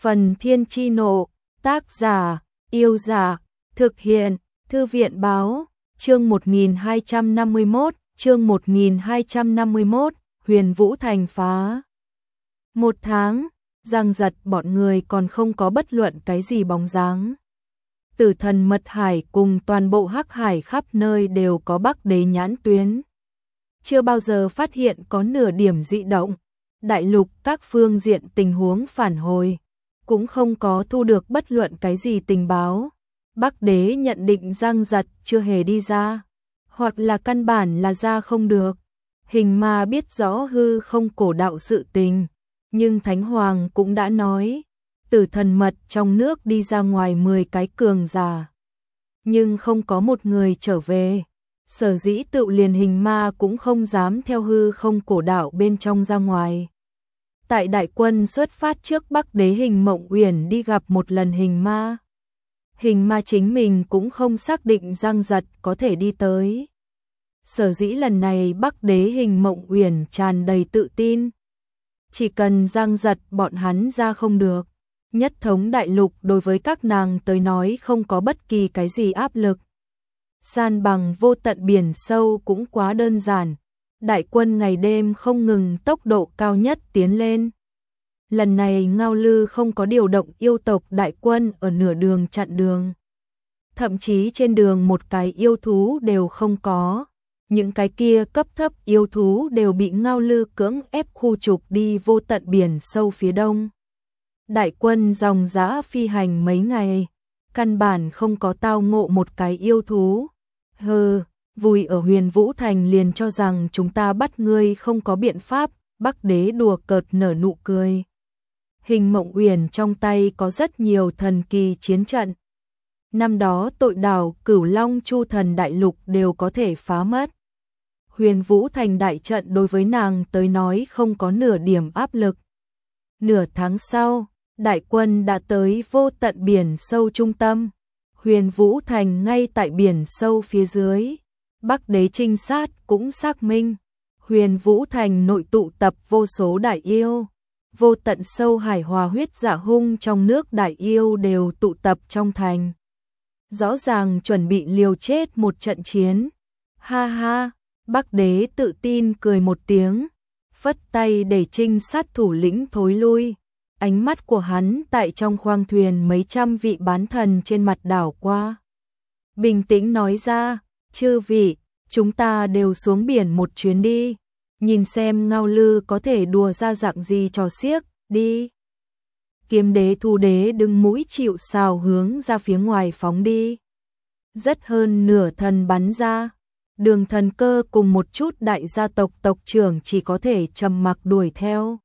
Phần Thiên Chi Nộ, tác giả, Yêu Giả, thực hiện, Thư viện Báo, chương 1251, Huyền Vũ Thành phá. 1 tháng, Giang Giật bọn người còn không có bất luận cái gì bóng dáng. Tử Thần Mật Hải cùng toàn bộ Hắc Hải khắp nơi đều có Bắc Đế nhãn tuyến. Chưa bao giờ phát hiện có nửa điểm dị động, đại lục các phương diện tình huống phản hồi, cũng không có thu được bất luận cái gì tình báo. Bắc Đế nhận định Giang Giật chưa hề đi ra, hoặc là căn bản là ra không được. Hình Ma biết rõ hư không cổ đạo sự tình, nhưng Thánh Hoàng cũng đã nói, Tử Thần Mật trong nước đi ra ngoài 10 cái cường giả, nhưng không có một người trở về. Sở dĩ tự liền Hình Ma cũng không dám theo hư không cổ đạo bên trong ra ngoài. Tại đại quân xuất phát trước, Bắc Đế Hình Mộng Uyển đi gặp một lần Hình Ma. Hình Ma chính mình cũng không xác định Giang Giật có thể đi tới. Sở dĩ lần này Bắc Đế Hình Mộng Uyển tràn đầy tự tin. Chỉ cần Giang Giật bọn hắn ra không được, nhất thống đại lục đối với các nàng tới nói không có bất kỳ cái gì áp lực. San bằng vô tận biển sâu cũng quá đơn giản. Đại quân ngày đêm không ngừng tốc độ cao nhất tiến lên. Lần này Ngao Lư không có điều động yêu tộc đại quân ở nửa đường chặn đường. Thậm chí trên đường một cái yêu thú đều không có. Những cái kia cấp thấp yêu thú đều bị Ngao Lư cưỡng ép khu trục đi vô tận biển sâu phía đông. Đại quân dòng dã phi hành mấy ngày, căn bản không có tao ngộ một cái yêu thú. Vui ở Huyền Vũ Thành liền cho rằng chúng ta bắt ngươi không có biện pháp. Bắc Đế đùa cợt nở nụ cười. Hình Mộng Uyển trong tay có rất nhiều thần kỳ chiến trận. Năm đó tội đảo Cửu Long Chu Thần Đại Lục đều có thể phá mất. Huyền Vũ Thành đại trận đối với nàng tới nói không có nửa điểm áp lực. Nửa tháng sau, đại quân đã tới vô tận biển sâu trung tâm. Huyền Vũ Thành ngay tại biển sâu phía dưới. Bắc Đế trinh sát cũng xác minh, Huyền Vũ Thành nội tụ tập vô số đại yêu. Vô tận sâu hải hòa huyết dạ hung trong nước đại yêu đều tụ tập trong thành. Rõ ràng chuẩn bị liều chết một trận chiến. Ha ha, Bắc Đế tự tin cười một tiếng, phất tay để trinh sát thủ lĩnh thối lui. Ánh mắt của hắn tại trong khoang thuyền mấy trăm vị bán thần trên mặt đảo qua. Bình tĩnh nói ra, chư vị, chúng ta đều xuống biển một chuyến đi. Nhìn xem Ngao Lư có thể đùa ra dạng gì trò xiếc, đi. Kiếm Đế Thu Đế đứng mũi chịu sào hướng ra phía ngoài phóng đi. Rất hơn nửa thần bắn ra. Đường Thần Cơ cùng một chút đại gia tộc tộc trưởng chỉ có thể trầm mặc đuổi theo.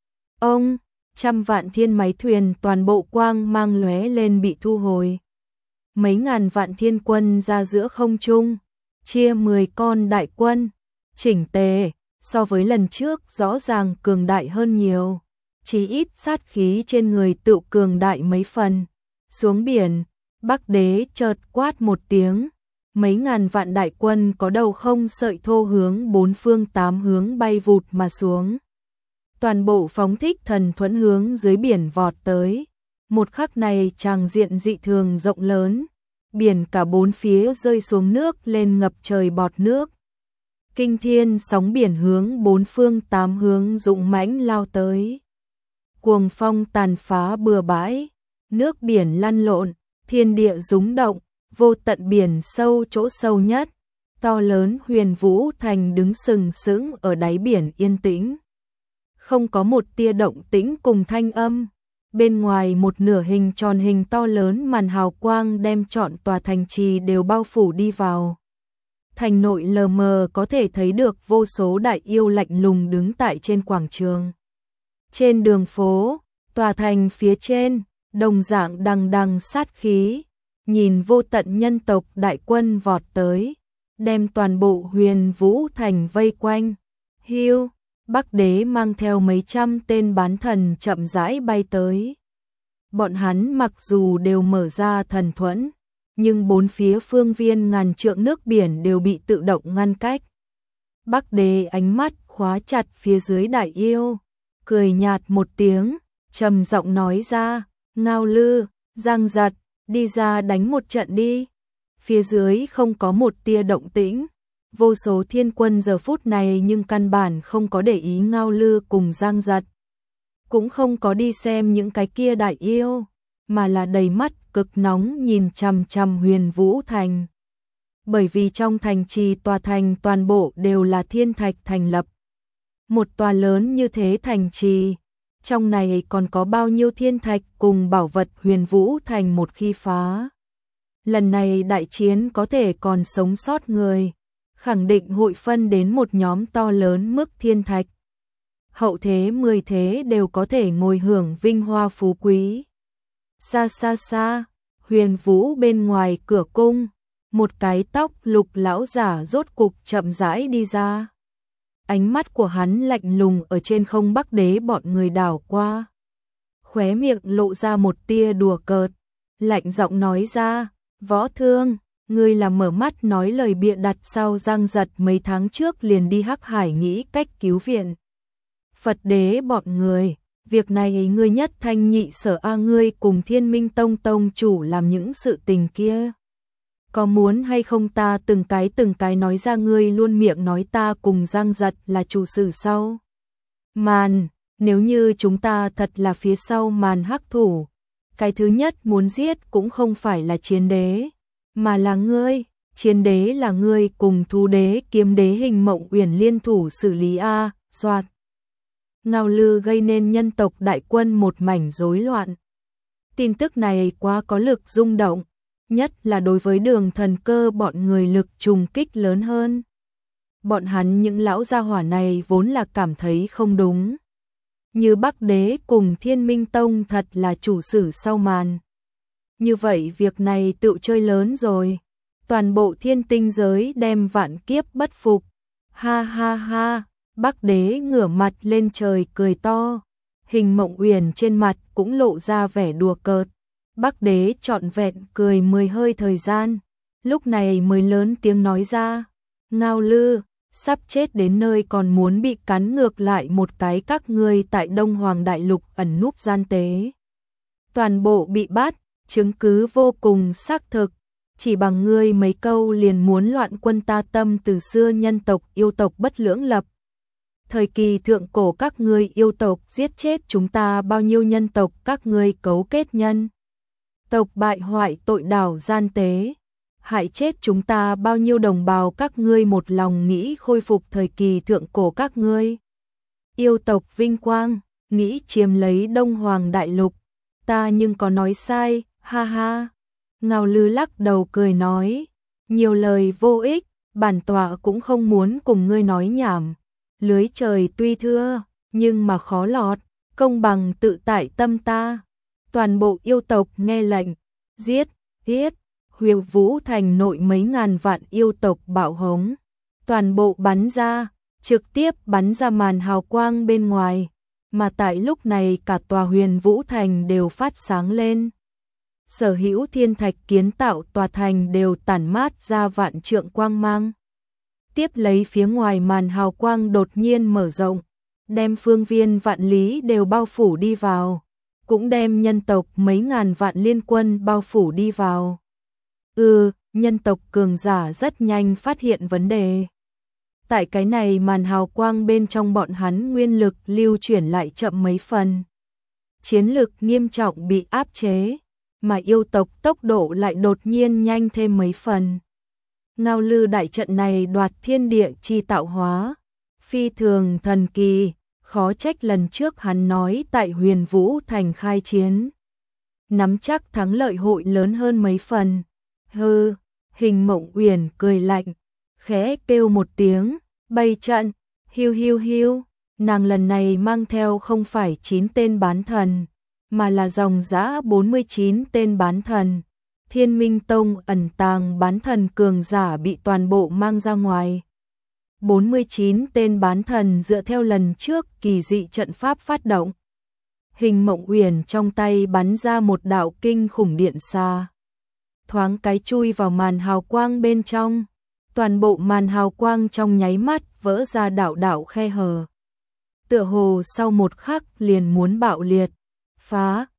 Ông, trăm vạn thiên máy thuyền toàn bộ quang mang lóe lên bị thu hồi. Mấy ngàn vạn thiên quân ra giữa không trung, chia 10 con đại quân, chỉnh tề, so với lần trước rõ ràng cường đại hơn nhiều. Chỉ ít sát khí trên người tự cường đại mấy phần. Xuống biển, Bắc Đế chợt quát một tiếng. Mấy ngàn vạn đại quân có đầu không sợi thô hướng 4 phương 8 hướng bay vụt mà xuống. Toàn bộ phóng thích thần thuẫn hướng dưới biển vọt tới. Một khắc này tràng diện dị thường rộng lớn. Biển cả 4 phía rơi xuống nước lên ngập trời bọt nước. Kinh thiên sóng biển hướng 4 phương 8 hướng dũng mãnh lao tới. Cuồng phong tàn phá bừa bãi, nước biển lăn lộn, thiên địa rúng động, vô tận biển sâu chỗ sâu nhất, to lớn Huyền Vũ Thành đứng sừng sững ở đáy biển yên tĩnh. Không có một tia động tĩnh cùng thanh âm. Bên ngoài một nửa hình tròn hình to lớn màn hào quang đem trọn tòa thành trì đều bao phủ đi vào. Thành nội lờ mờ có thể thấy được vô số đại yêu lạnh lùng đứng tại trên quảng trường. Trên đường phố, tòa thành phía trên, đồng dạng đằng đằng sát khí, nhìn vô tận nhân tộc đại quân vọt tới, đem toàn bộ Huyền Vũ Thành vây quanh. Hiu, Bắc Đế mang theo mấy trăm tên bán thần chậm rãi bay tới. Bọn hắn mặc dù đều mở ra thần thuẫn, nhưng 4 phía phương viên ngàn trượng nước biển đều bị tự động ngăn cách. Bắc Đế ánh mắt khóa chặt phía dưới đại yêu, cười nhạt một tiếng, trầm giọng nói ra, Ngao Lư, Giang Giật, đi ra đánh một trận đi. Phía dưới không có một tia động tĩnh. Vô số thiên quân giờ phút này nhưng căn bản không có để ý Ngao Lư cùng Giang Giật. Cũng không có đi xem những cái kia đại yêu, mà là đầy mắt cực nóng nhìn chằm chằm Huyền Vũ Thành. Bởi vì trong thành trì tòa thành toàn bộ đều là thiên thạch thành lập. Một tòa lớn như thế thành trì, trong này còn có bao nhiêu thiên thạch cùng bảo vật Huyền Vũ Thành một khi phá. Lần này đại chiến có thể còn sống sót người, khẳng định hội phân đến một nhóm to lớn mức thiên thạch. Hậu thế 10 thế đều có thể ngồi hưởng vinh hoa phú quý. Xa xa xa, Huyền Vũ bên ngoài cửa cung, một cái tóc lục lão giả rốt cục chậm rãi đi ra. Ánh mắt của hắn lạnh lùng ở trên không Bắc Đế bọn người đảo qua. Khóe miệng lộ ra một tia đùa cợt, lạnh giọng nói ra, Võ Thương, ngươi là mở mắt nói lời bịa đặt sao? Giang Giật mấy tháng trước liền đi Hắc Hải nghĩ cách cứu viện Phật Đế bọn người, việc này ngươi nhất thanh nhị sở a, ngươi cùng Thiên Minh Tông tông chủ làm những sự tình kia. Có muốn hay không ta từng cái nói ra? Ngươi luôn miệng nói ta cùng Giang Giật là chủ sử sau màn, nếu như chúng ta thật là phía sau màn hắc thủ, cái thứ nhất muốn giết cũng không phải là Chiến Đế, mà là ngươi. Chiến Đế là ngươi cùng Thú Đế Kiếm Đế Hình Mộng Uyển liên thủ xử lý a. Soạt. Ngao Lư gây nên nhân tộc đại quân một mảnh rối loạn. Tin tức này quá có lực rung động, nhất là đối với Đường Thần Cơ bọn người lực trùng kích lớn hơn. Bọn hắn những lão gia hỏa này vốn là cảm thấy không đúng. Như Bắc Đế cùng Thiên Minh Tông thật là chủ sử sau màn. Như vậy việc này tự chơi lớn rồi. Toàn bộ thiên tinh giới đem vạn kiếp bất phục. Ha ha ha, Bắc Đế ngửa mặt lên trời cười to. Hình Mộng Uyển trên mặt cũng lộ ra vẻ đùa cợt. Bắc Đế trọn vẹn cười 10 hơi thời gian, lúc này mới lớn tiếng nói ra, Ngao Lư, sắp chết đến nơi còn muốn bị cắn ngược lại một cái, các ngươi tại Đông Hoàng Đại Lục ẩn núp gian tế. Toàn bộ bị bắt, chứng cứ vô cùng xác thực, chỉ bằng ngươi mấy câu liền muốn loạn quân ta tâm từ xưa nhân tộc yêu tộc bất lưỡng lập. Thời kỳ thượng cổ các ngươi yêu tộc giết chết chúng ta bao nhiêu nhân tộc, các ngươi cấu kết nhân tộc bại hoại tội đảo gian tế, hại chết chúng ta bao nhiêu đồng bào, các ngươi một lòng nghĩ khôi phục thời kỳ thượng cổ các ngươi yêu tộc vinh quang, nghĩ chiếm lấy Đông Hoàng Đại Lục, ta nhưng có nói sai, ha ha. Ngao Lư lắc đầu cười nói, nhiều lời vô ích, bản tọa cũng không muốn cùng ngươi nói nhảm. Lưới trời tuy thưa, nhưng mà khó lọt, công bằng tự tại tâm ta. Toàn bộ yêu tộc nghe lệnh, giết, giết. Huyền Vũ Thành nội mấy ngàn vạn yêu tộc bạo hống, toàn bộ bắn ra, trực tiếp bắn ra màn hào quang bên ngoài, mà tại lúc này cả tòa Huyền Vũ Thành đều phát sáng lên. Sở hữu thiên thạch kiến tạo tòa thành đều tản mát ra vạn trượng quang mang. Tiếp lấy phía ngoài màn hào quang đột nhiên mở rộng, đem phương viên vạn lý đều bao phủ đi vào, cũng đem nhân tộc mấy ngàn vạn liên quân bao phủ đi vào. Nhân tộc cường giả rất nhanh phát hiện vấn đề. Tại cái này màn hào quang bên trong bọn hắn nguyên lực lưu chuyển lại chậm mấy phần. Chiến lực nghiêm trọng bị áp chế, mà yêu tộc tốc độ lại đột nhiên nhanh thêm mấy phần. Ngao Lư đại trận này đoạt thiên địa chi tạo hóa, phi thường thần kỳ, khó trách lần trước hắn nói tại Huyền Vũ Thành khai chiến, nắm chắc thắng lợi hội lớn hơn mấy phần. Hừ, Hình Mộng Uyển cười lạnh, khẽ kêu một tiếng, bày trận, hiu hiu hiu, nàng lần này mang theo không phải 9 tên bán thần, mà là dòng dã 49 tên bán thần. Thiên Minh Tông ẩn tàng bán thần cường giả bị toàn bộ mang ra ngoài. 49 tên bán thần dựa theo lần trước kỳ dị trận pháp phát động. Hình Mộng Uyển trong tay bắn ra một đạo kinh khủng điện xa, thoáng cái chui vào màn hào quang bên trong. Toàn bộ màn hào quang trong nháy mắt vỡ ra đạo đạo khe hở, tựa hồ sau một khắc liền muốn bạo liệt. Phá,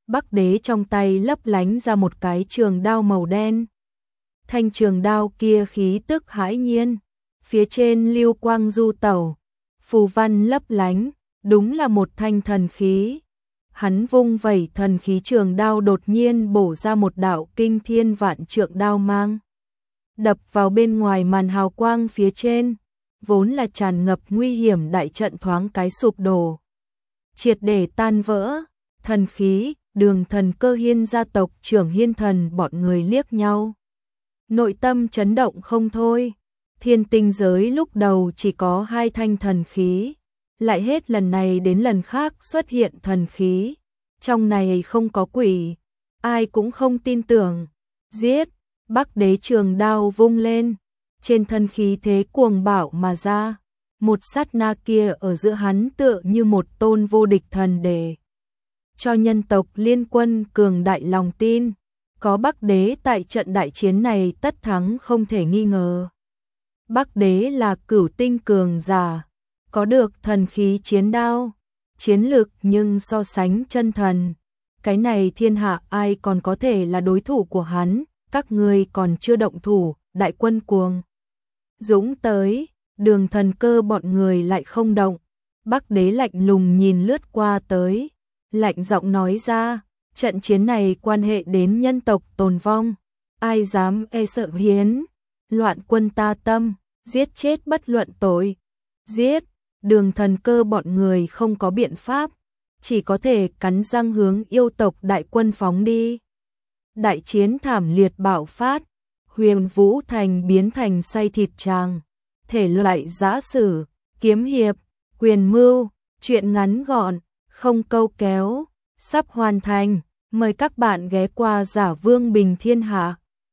Bắc Đế trong tay lấp lánh ra một cái trường đao màu đen. Thanh trường đao kia khí tức hãi nhiên, phía trên lưu quang du tẩu, phù văn lấp lánh, đúng là một thanh thần khí. Hắn vung vẩy thần khí trường đao đột nhiên bổ ra một đạo kinh thiên vạn trượng đao mang, đập vào bên ngoài màn hào quang phía trên, vốn là tràn ngập nguy hiểm đại trận thoáng cái sụp đổ, triệt để tan vỡ. Thần khí, Đường Thần Cơ Hiên gia tộc trưởng Hiên Thần bọn người liếc nhau, nội tâm chấn động không thôi. Thiên tinh giới lúc đầu chỉ có 2 thanh thần khí, lại hết lần này đến lần khác xuất hiện thần khí, trong này không có quỷ, ai cũng không tin tưởng. Giết! Bắc Đế trường đao vung lên, trên thân khí thế cuồng bạo mà ra, một sát na kia ở giữa hắn tựa như một tôn vô địch thần để cho nhân tộc liên quân cường đại lòng tin, có Bắc Đế tại trận đại chiến này tất thắng không thể nghi ngờ. Bắc Đế là cửu tinh cường giả, có được thần khí chiến đao, chiến lực nhưng so sánh chân thần, cái này thiên hạ ai còn có thể là đối thủ của hắn. Các ngươi còn chưa động thủ, đại quân cuồng dũng tới, Đường Thần Cơ bọn người lại không động. Bắc Đế lạnh lùng nhìn lướt qua tới, lạnh giọng nói ra, trận chiến này quan hệ đến nhân tộc tồn vong, ai dám e sợ hiến loạn quân ta tâm, giết chết bất luận tội. Giết! Đường Thần Cơ bọn người không có biện pháp, chỉ có thể cắn răng hướng yêu tộc đại quân phóng đi. Đại chiến thảm liệt bạo phát, Huyền Vũ Thành biến thành xay thịt tràng, thể loại giã sử, kiếm hiệp, quyền mưu, truyện ngắn gọn, không câu kéo, sắp hoàn thành. Mời các bạn ghé qua Giả Vương Bình Thiên Hạ.